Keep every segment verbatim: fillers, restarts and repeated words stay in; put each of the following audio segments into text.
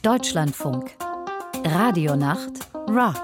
Deutschlandfunk. Radionacht Rock.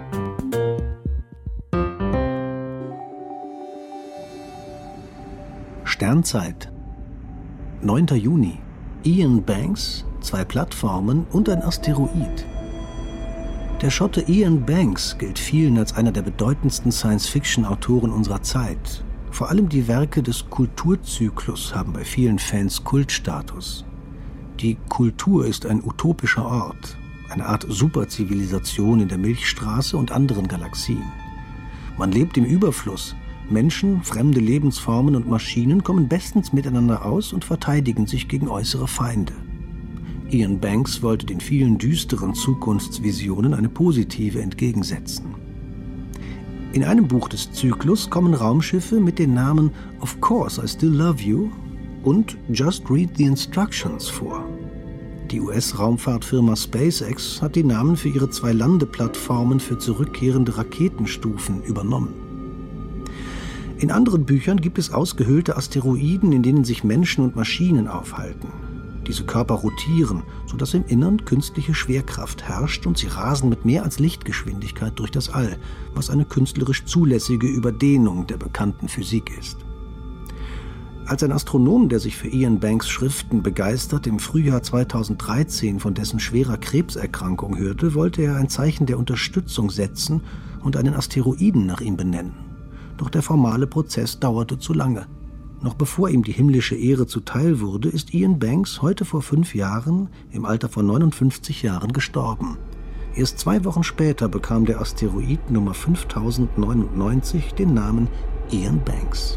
Sternzeit. neunter Juni. Ian Banks, zwei Plattformen und ein Asteroid. Der Schotte Ian Banks gilt vielen als einer der bedeutendsten Science-Fiction-Autoren unserer Zeit. Vor allem die Werke des Kulturzyklus haben bei vielen Fans Kultstatus. Die Kultur ist ein utopischer Ort, eine Art Superzivilisation in der Milchstraße und anderen Galaxien. Man lebt im Überfluss. Menschen, fremde Lebensformen und Maschinen kommen bestens miteinander aus und verteidigen sich gegen äußere Feinde. Ian Banks wollte den vielen düsteren Zukunftsvisionen eine positive entgegensetzen. In einem Buch des Zyklus kommen Raumschiffe mit den Namen Of Course I Still Love You und Just Read the Instructions vor. Die U S-Raumfahrtfirma SpaceX hat die Namen für ihre zwei Landeplattformen für zurückkehrende Raketenstufen übernommen. In anderen Büchern gibt es ausgehöhlte Asteroiden, in denen sich Menschen und Maschinen aufhalten. Diese Körper rotieren, sodass im Innern künstliche Schwerkraft herrscht und sie rasen mit mehr als Lichtgeschwindigkeit durch das All, was eine künstlerisch zulässige Überdehnung der bekannten Physik ist. Als ein Astronom, der sich für Ian Banks Schriften begeistert, im Frühjahr zweitausenddreizehn von dessen schwerer Krebserkrankung hörte, wollte er ein Zeichen der Unterstützung setzen und einen Asteroiden nach ihm benennen. Doch der formale Prozess dauerte zu lange. Noch bevor ihm die himmlische Ehre zuteil wurde, ist Ian Banks heute vor fünf Jahren, im Alter von neunundfünfzig Jahren, gestorben. Erst zwei Wochen später bekam der Asteroid Nummer fünftausendneunundneunzig den Namen Ian Banks.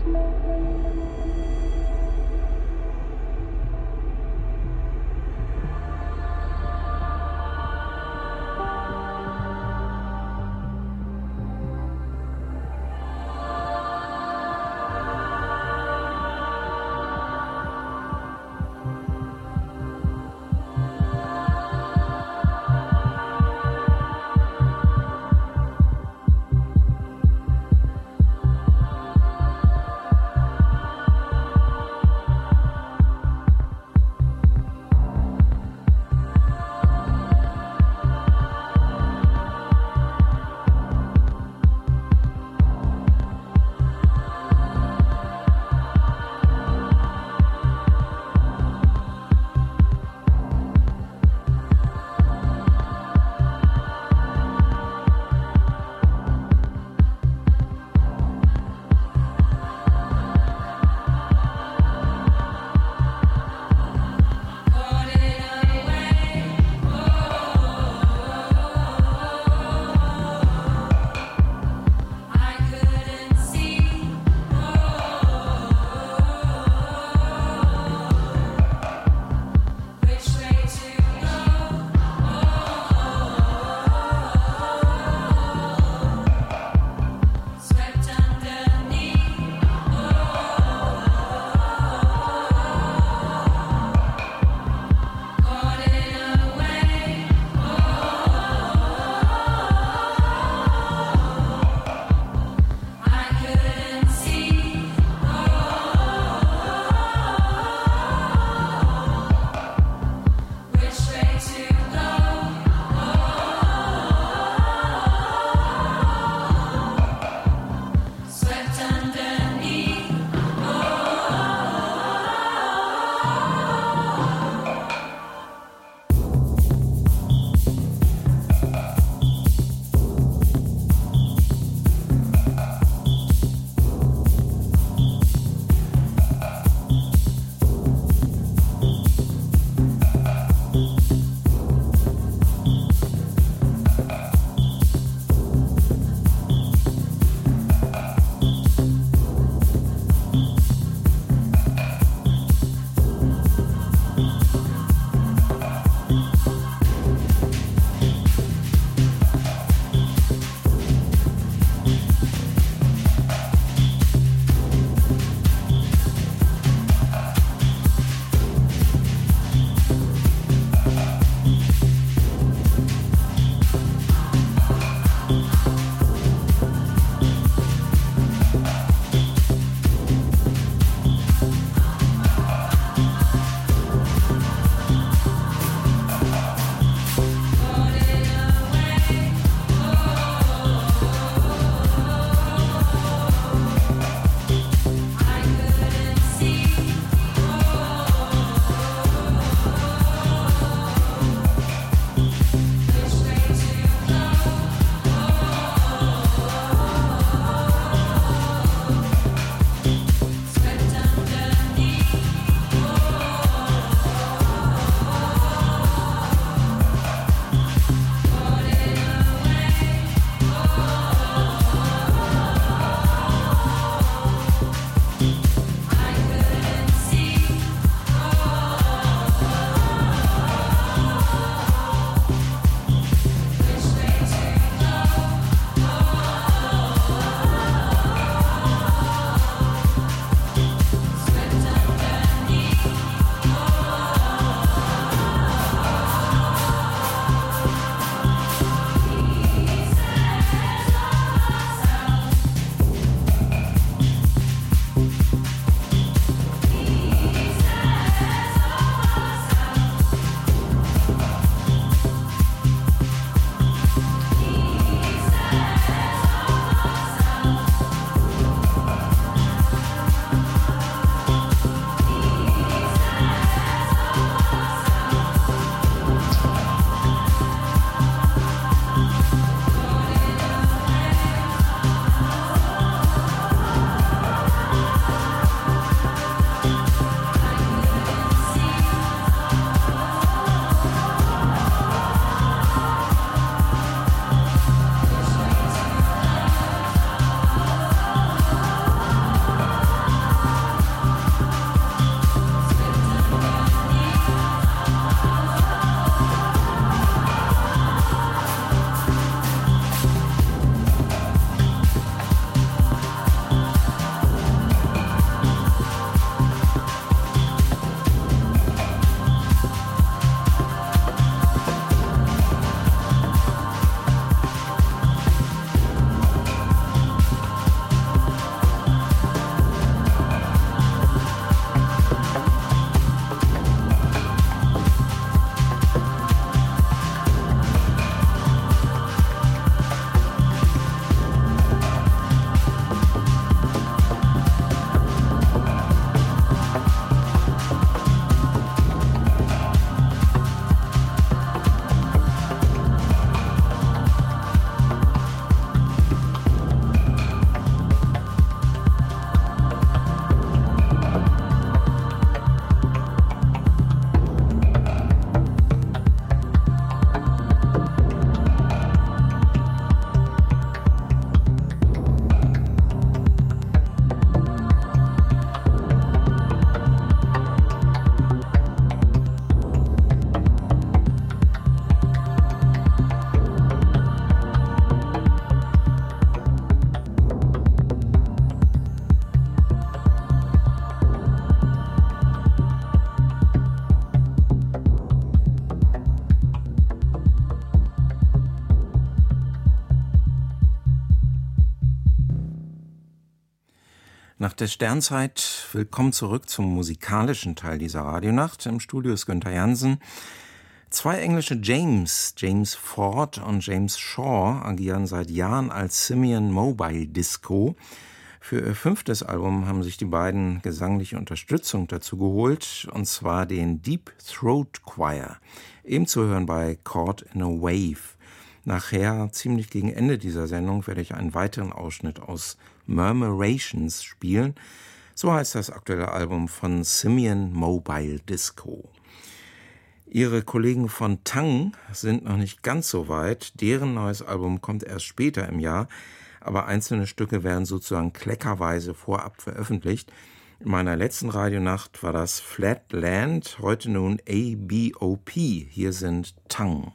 Nach der Sternzeit willkommen zurück zum musikalischen Teil dieser Radionacht. Im Studio ist Günther Jansen. Zwei englische James, James Ford und James Shaw, agieren seit Jahren als Simian Mobile Disco. Für ihr fünftes Album haben sich die beiden gesangliche Unterstützung dazu geholt, und zwar den Deep Throat Choir, eben zu hören bei Caught in a Wave. Nachher, ziemlich gegen Ende dieser Sendung, werde ich einen weiteren Ausschnitt aus Murmurations spielen. So heißt das aktuelle Album von Simian Mobile Disco. Ihre Kollegen von Tang sind noch nicht ganz so weit. Deren neues Album kommt erst später im Jahr, aber einzelne Stücke werden sozusagen kleckerweise vorab veröffentlicht. In meiner letzten Radionacht war das Flatland, heute nun A B O P. Hier sind Tang.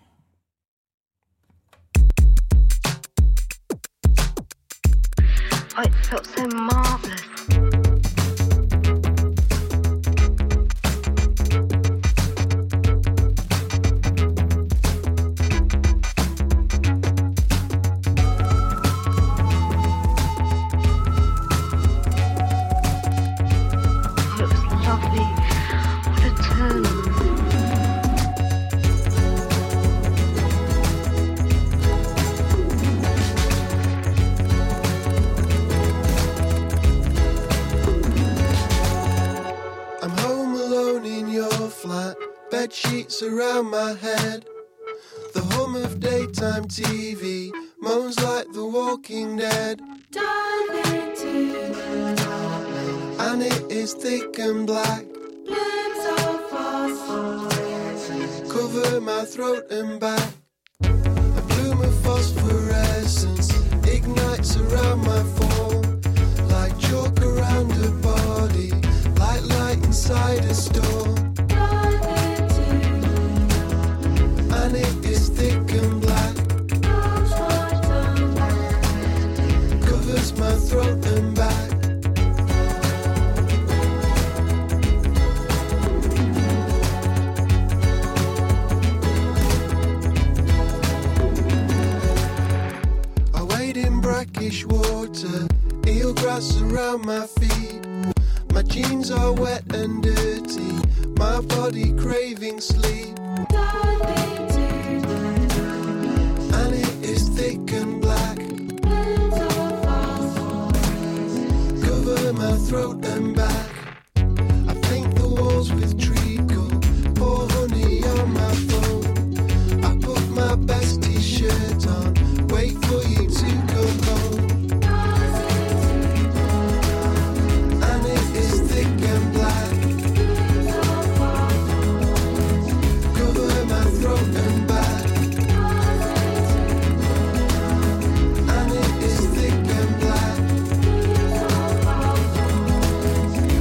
Oh, it felt so marvellous. Sheets around my head. The hum of daytime T V moans like the Walking Dead. And it is thick and black. Cover my throat and back. A bloom of phosphorescence ignites around my form, like chalk around a body, like light inside a storm. And it is thick and black. Covers my throat and back. I wade in brackish water, eelgrass around my feet. My jeans are wet and dirty, my body craving sleep. And it is thick and black. Cover my throat and back. I paint the walls with treacle, pour honey on my phone. I put my best t-shirt on, wait for you to come home. And it is thick and black. Cover my throat and back. And it is thick and black.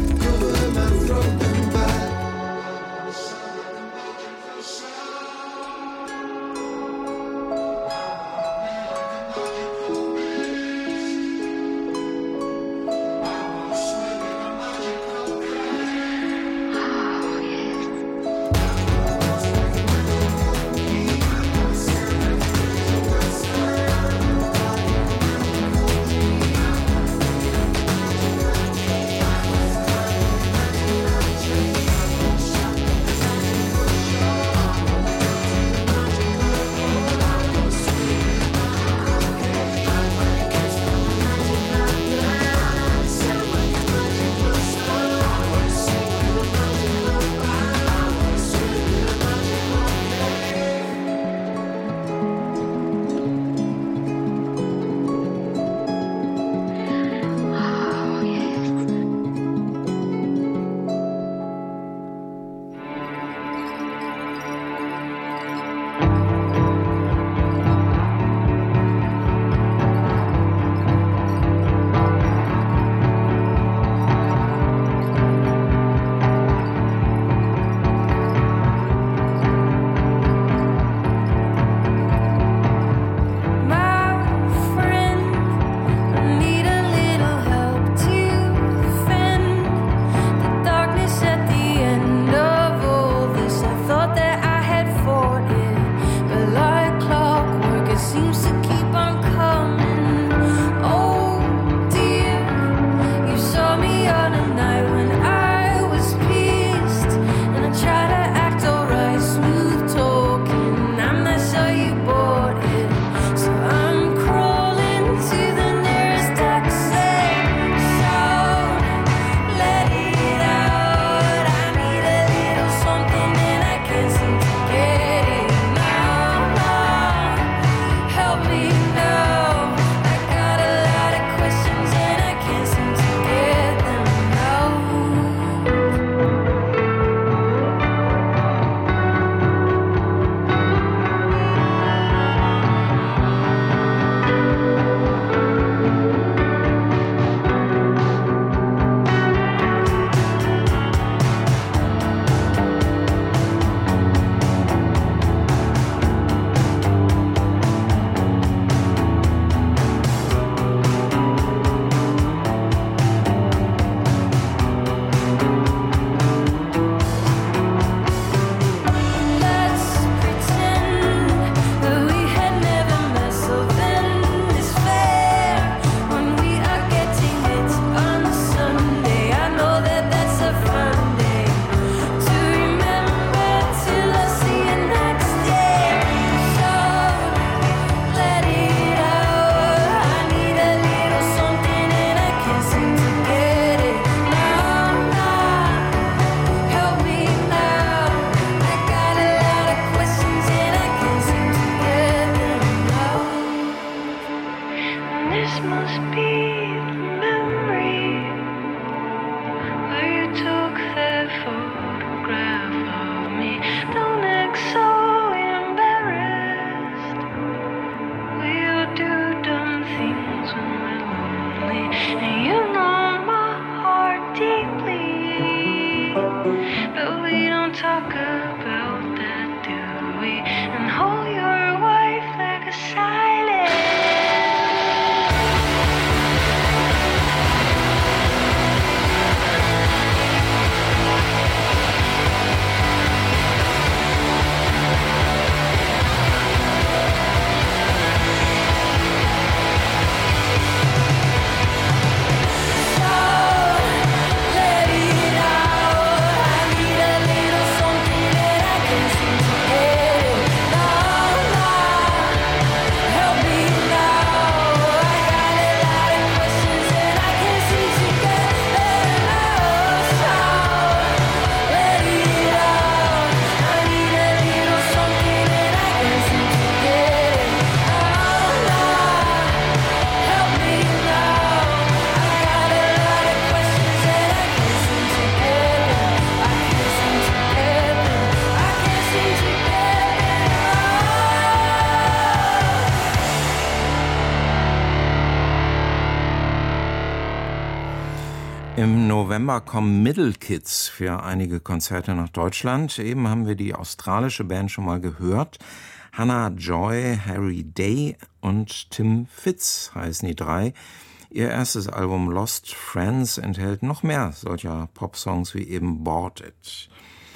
Im November kommen Middle Kids für einige Konzerte nach Deutschland. Eben haben wir die australische Band schon mal gehört. Hannah Joy, Harry Day und Tim Fitz heißen die drei. Ihr erstes Album Lost Friends enthält noch mehr solcher Popsongs wie eben Bored It.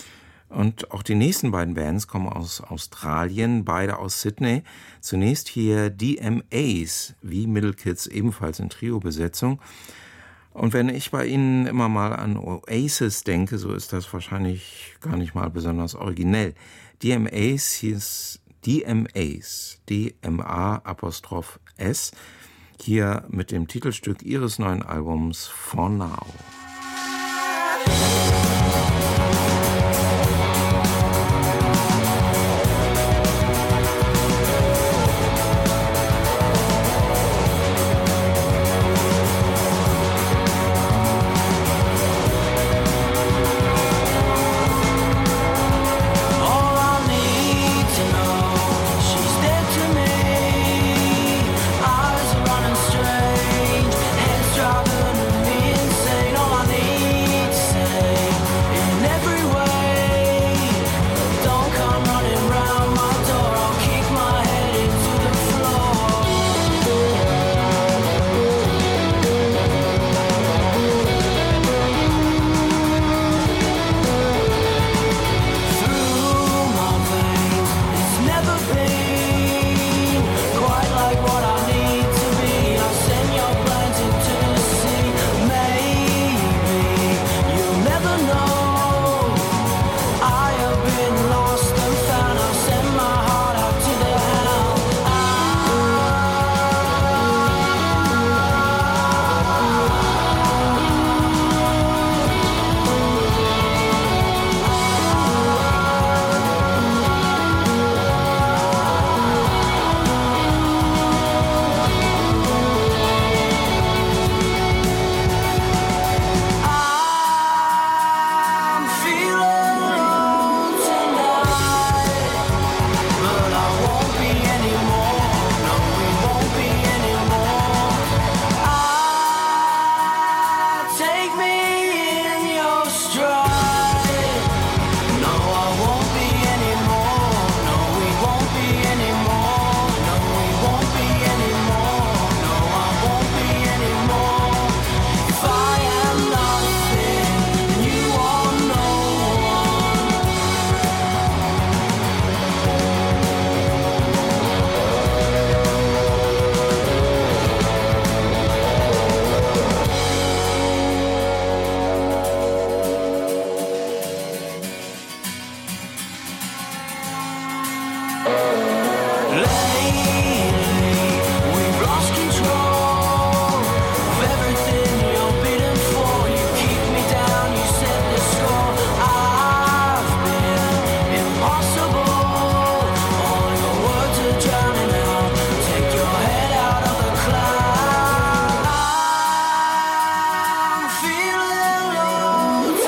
Und auch die nächsten beiden Bands kommen aus Australien, beide aus Sydney. Zunächst hier D M As, wie Middle Kids, ebenfalls in Trio-Besetzung. Und wenn ich bei Ihnen immer mal an Oasis denke, so ist das wahrscheinlich gar nicht mal besonders originell. D M As hieß D M As, D M A Apostroph S, hier mit dem Titelstück ihres neuen Albums For Now.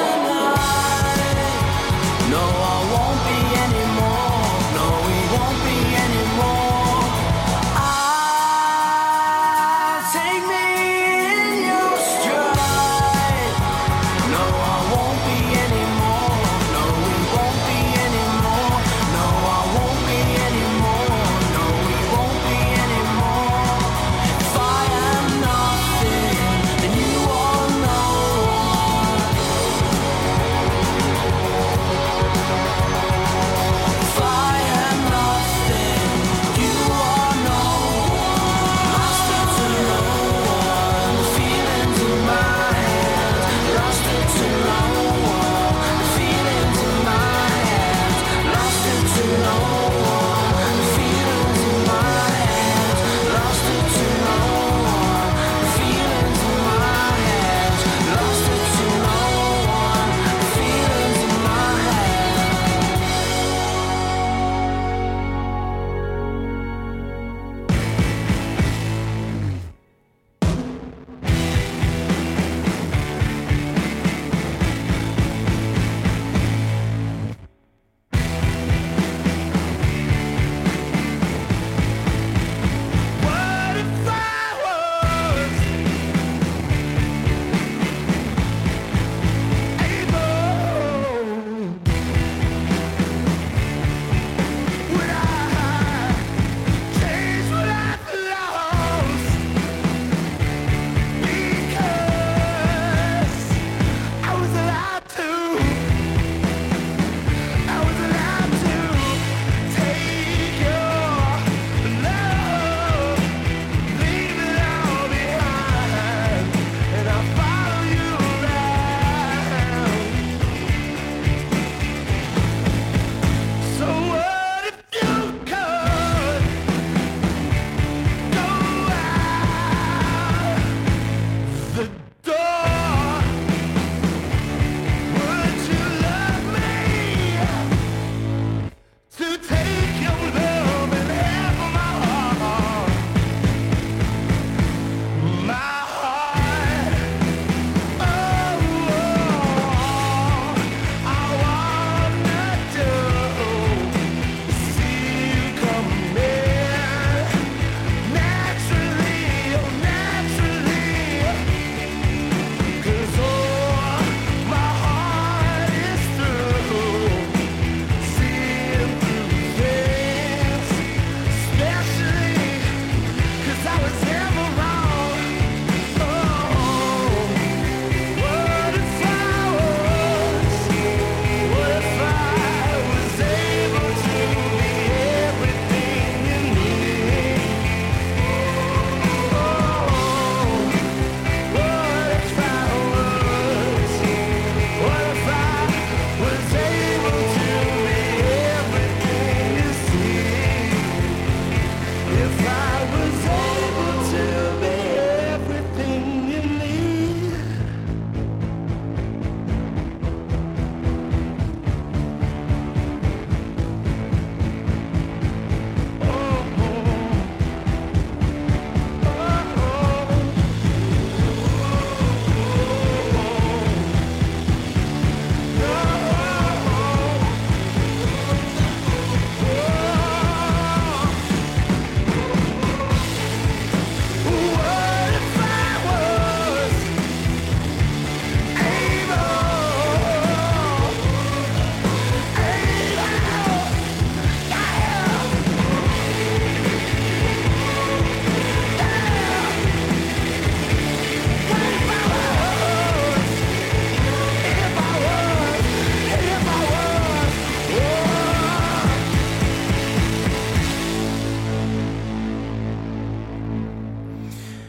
Won't be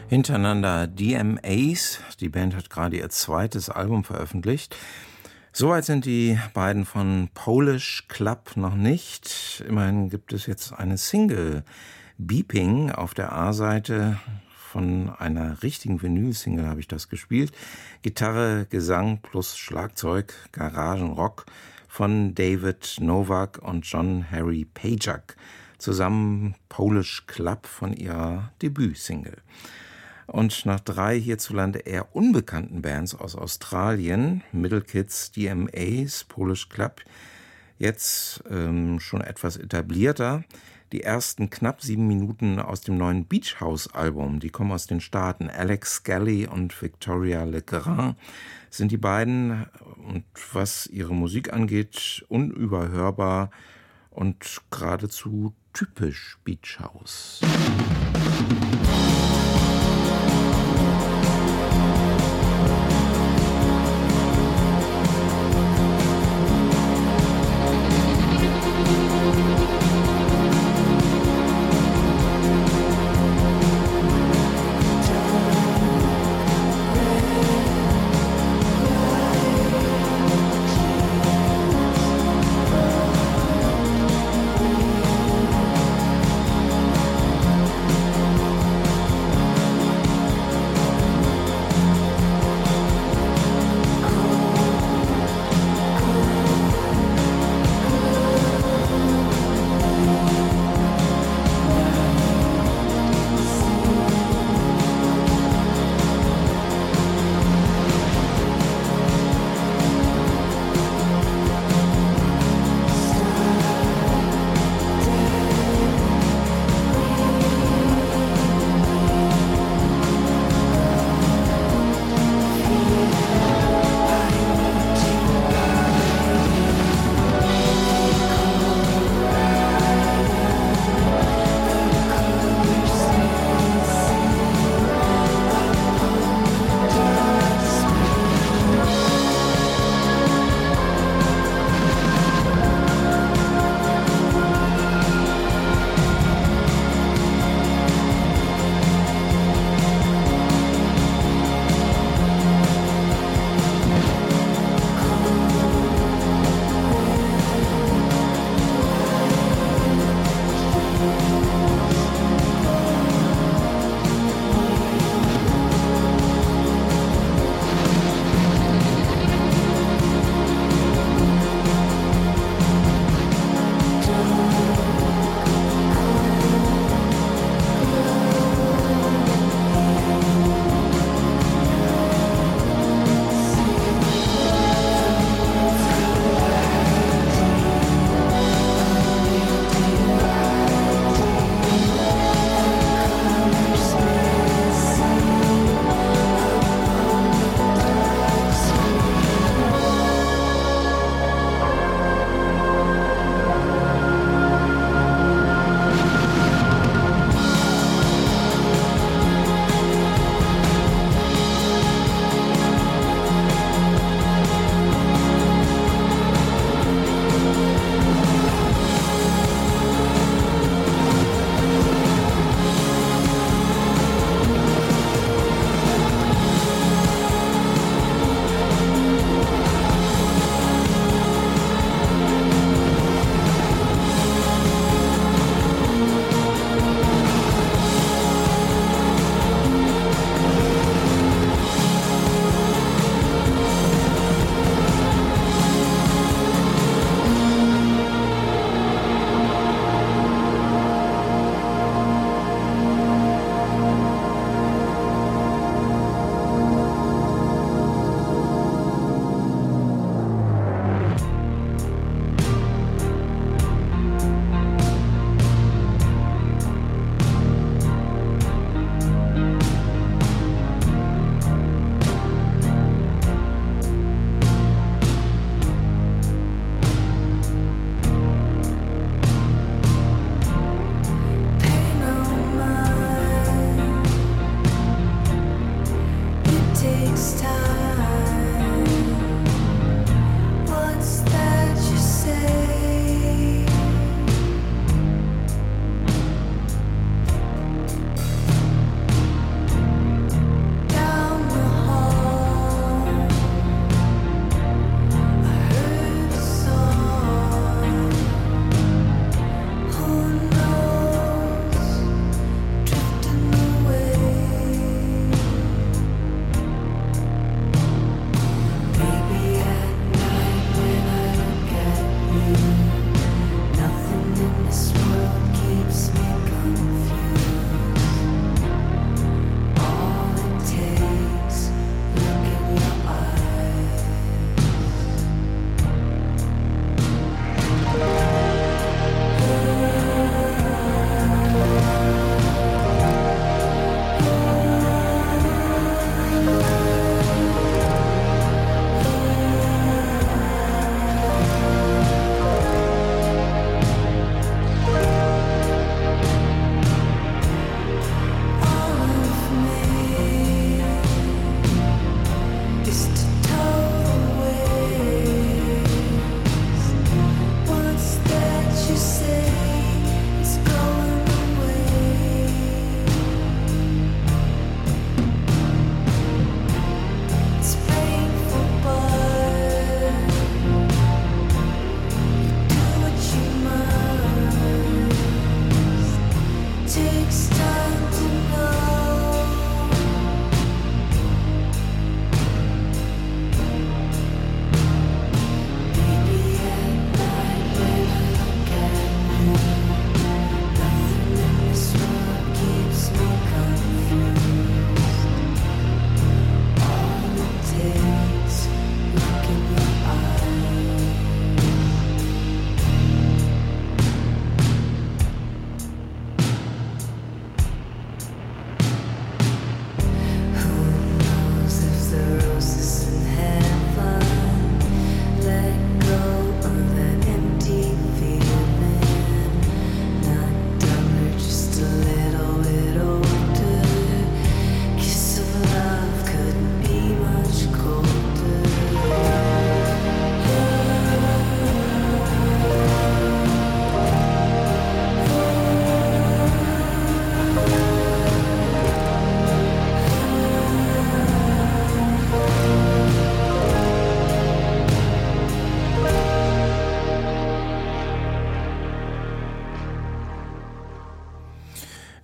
Hintereinander D M As. Die Band hat gerade ihr zweites Album veröffentlicht. Soweit sind die beiden von Polish Club noch nicht. Immerhin gibt es jetzt eine Single, Beeping, auf der A-Seite. Von einer richtigen Vinyl-Single habe ich das gespielt. Gitarre, Gesang plus Schlagzeug, Garagenrock von David Novak und John Harry Pajak. Zusammen Polish Club von ihrer Debütsingle. Und nach drei hierzulande eher unbekannten Bands aus Australien, Middle Kids, D M As, Polish Club, jetzt ähm, schon etwas etablierter. Die ersten knapp sieben Minuten aus dem neuen Beach House Album, die kommen aus den Staaten. Alex Scully und Victoria Legrand sind die beiden und was ihre Musik angeht, unüberhörbar und geradezu typisch Beach House.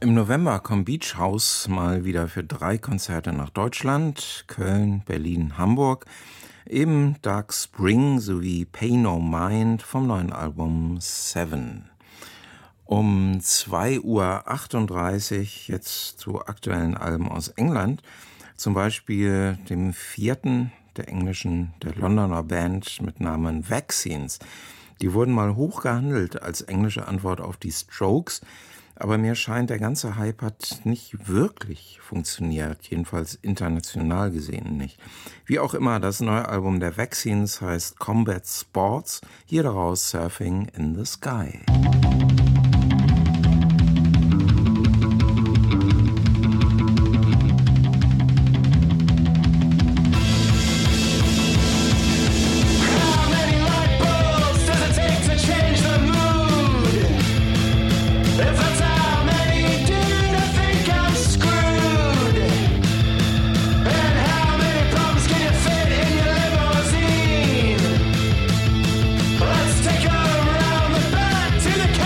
Im November kommt Beach House mal wieder für drei Konzerte nach Deutschland, Köln, Berlin, Hamburg. Eben Dark Spring sowie Pay No Mind vom neuen Album Seven. Um zwei Uhr achtunddreißig jetzt zu aktuellen Alben aus England, zum Beispiel dem vierten der englischen, der Londoner Band mit Namen Vaccines. Die wurden mal hoch gehandelt als englische Antwort auf die Strokes, aber mir scheint, der ganze Hype hat nicht wirklich funktioniert, jedenfalls international gesehen nicht. Wie auch immer, das neue Album der Vaccines heißt Combat Sports, hier daraus Surfing in the Sky. Let's take her around the back to the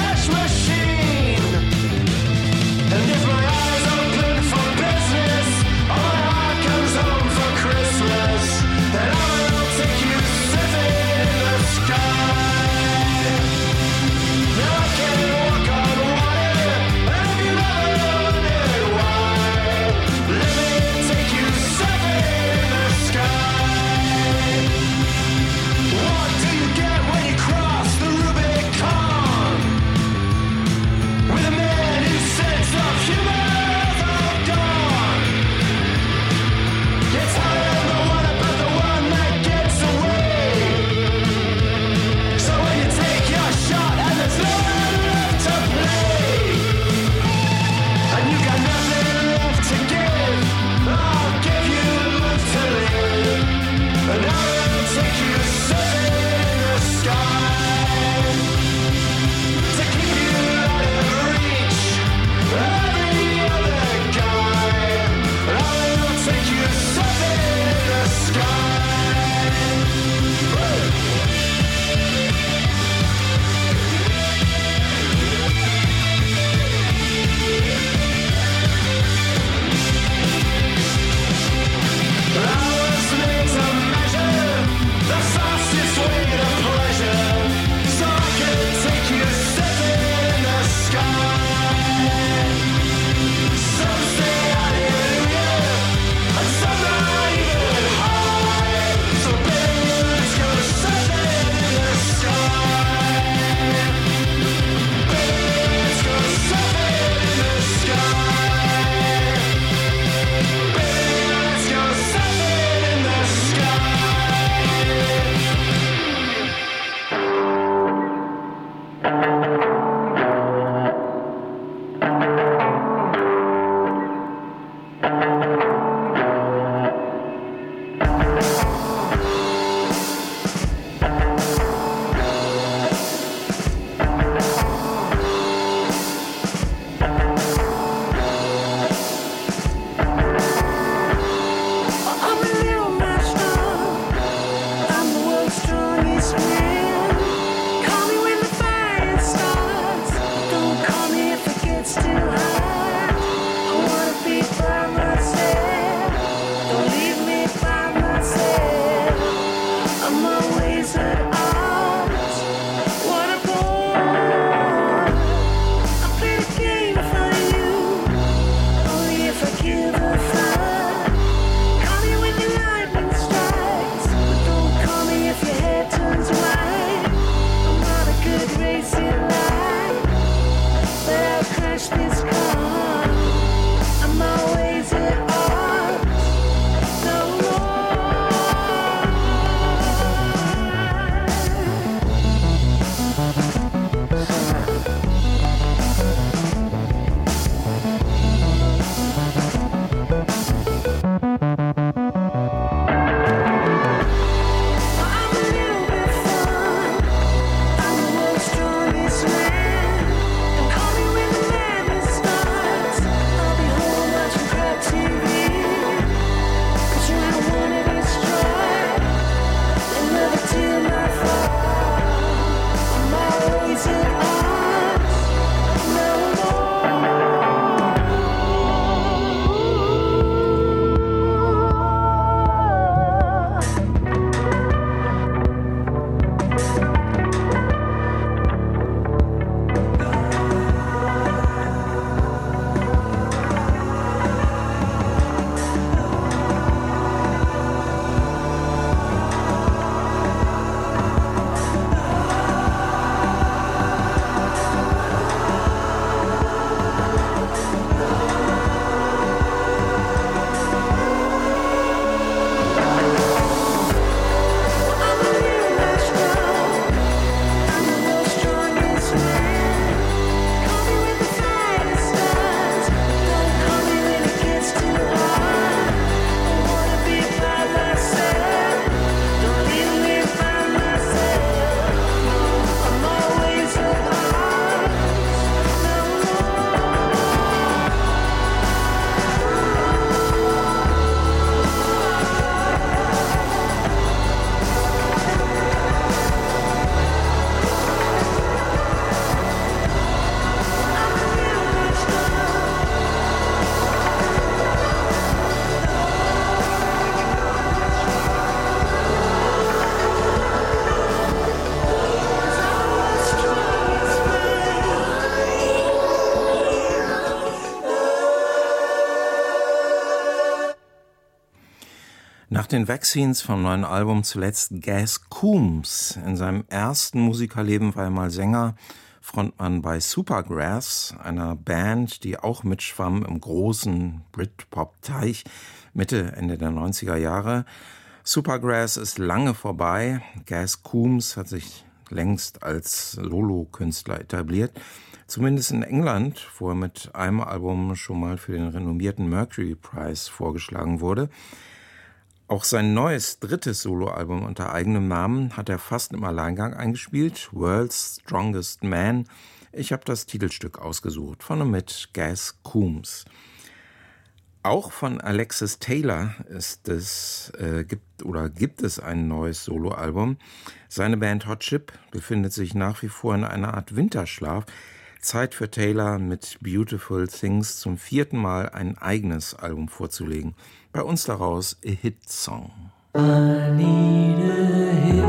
Nach den Vaccines vom neuen Album zuletzt Gaz Coombs. In seinem ersten Musikerleben war er mal Sänger, Frontmann bei Supergrass, einer Band, die auch mitschwamm im großen Britpop-Teich Mitte, Ende der neunziger Jahre. Supergrass ist lange vorbei. Gaz Coombs hat sich längst als Solokünstler etabliert. Zumindest in England, wo er mit einem Album schon mal für den renommierten Mercury Prize vorgeschlagen wurde. Auch sein neues, drittes Soloalbum unter eigenem Namen hat er fast im Alleingang eingespielt, World's Strongest Man. Ich habe das Titelstück ausgesucht, von und mit Gaz Coombs. Auch von Alexis Taylor ist es, äh, gibt, oder gibt es ein neues Soloalbum. Seine Band Hot Chip befindet sich nach wie vor in einer Art Winterschlaf. Zeit für Taylor mit Beautiful Things zum vierten Mal ein eigenes Album vorzulegen. Bei uns daraus A Hit Song. I need a hit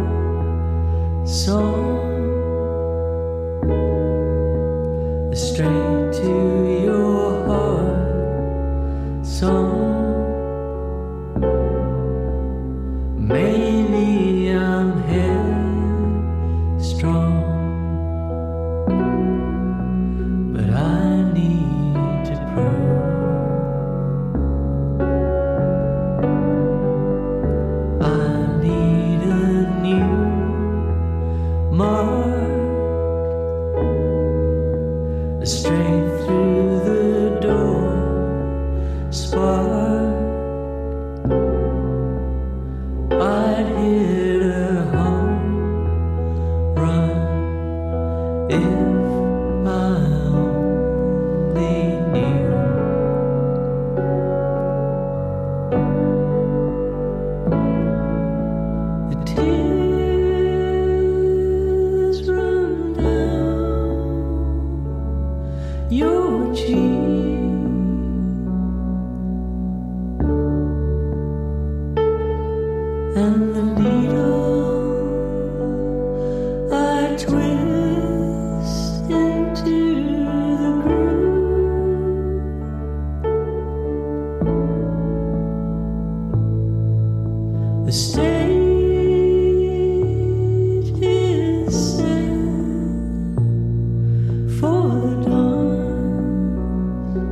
song, straight to your heart song. Maybe I'm headstrong, but I need to prove I need a new mark, straight through the door, spark. I'd hit a home run if I only knew. The tears run down your cheek, and the needle I twist into the groove. The stage is set for the dance,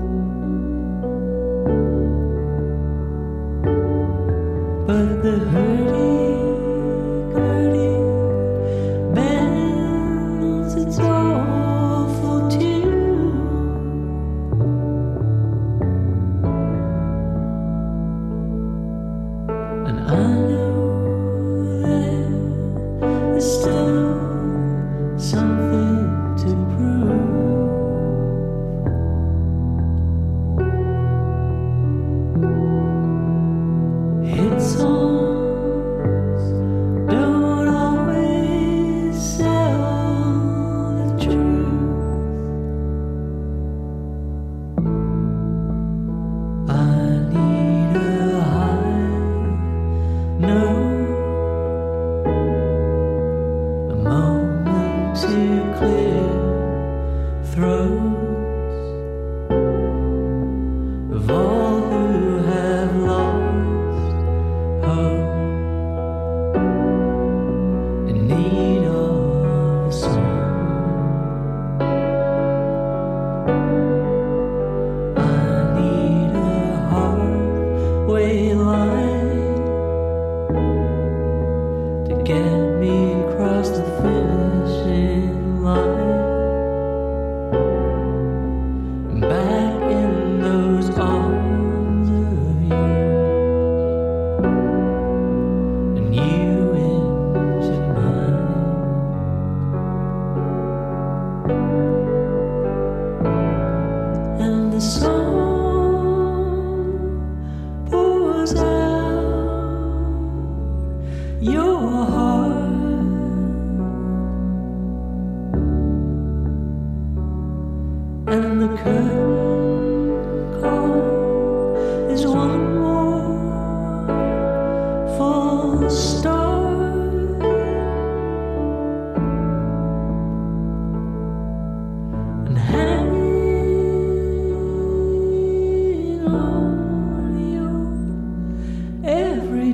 but the hurdy-gurdy bends its awful tune, and I know there's still something to prove. Hit songs don't always sell the truth. I need a high note, a moment to clear throats of all who have lost hope, in need of a song. I need a halfway line to get me across the finishing line, and back in those arms of yours, and you into mine. And the song pours out your heart, and the curtain call is one more full start, and hanging on your every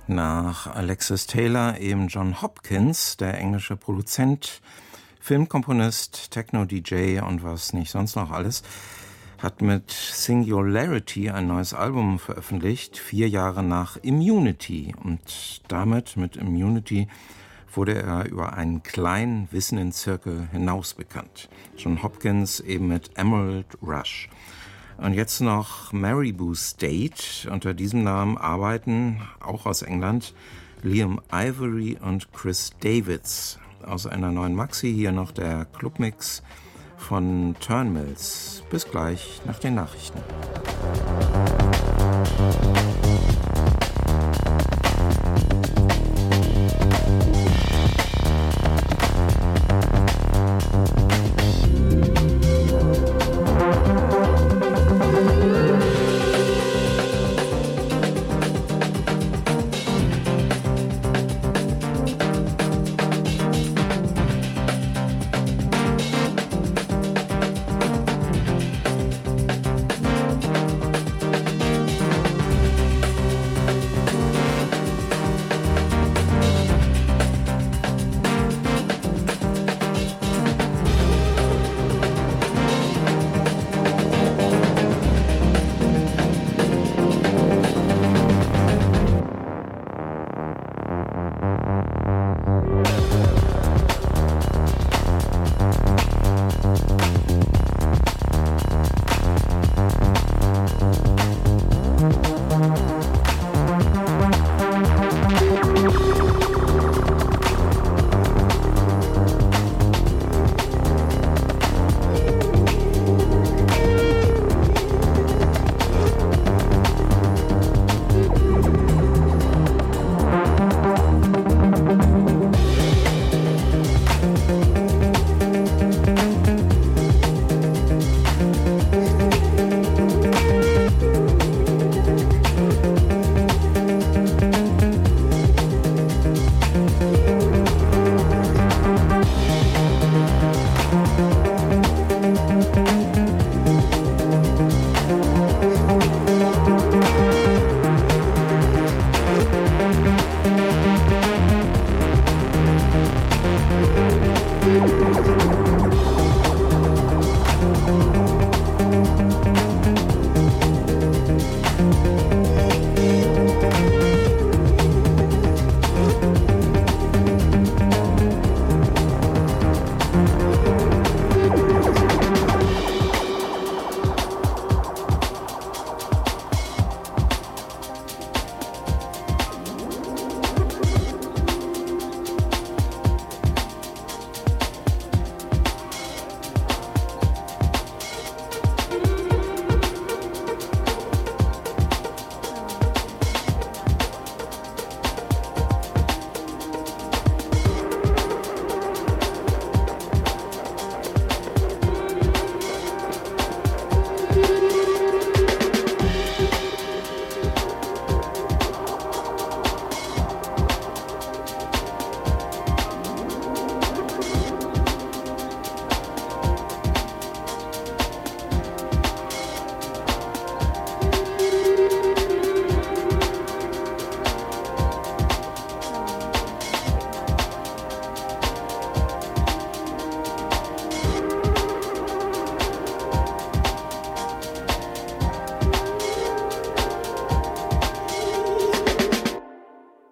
Nach Alexis Taylor eben John Hopkins, der englische Produzent, Filmkomponist, Techno-D J und was nicht sonst noch alles, hat mit Singularity ein neues Album veröffentlicht, vier Jahre nach Immunity. Und damit, mit Immunity, wurde er über einen kleinen, wissenden Zirkel hinaus bekannt. John Hopkins eben mit Emerald Rush. Und jetzt noch Maribou State. Unter diesem Namen arbeiten, auch aus England, Liam Ivory und Chris Davids. Aus einer neuen Maxi hier noch der Clubmix von Turnmills. Bis gleich nach den Nachrichten.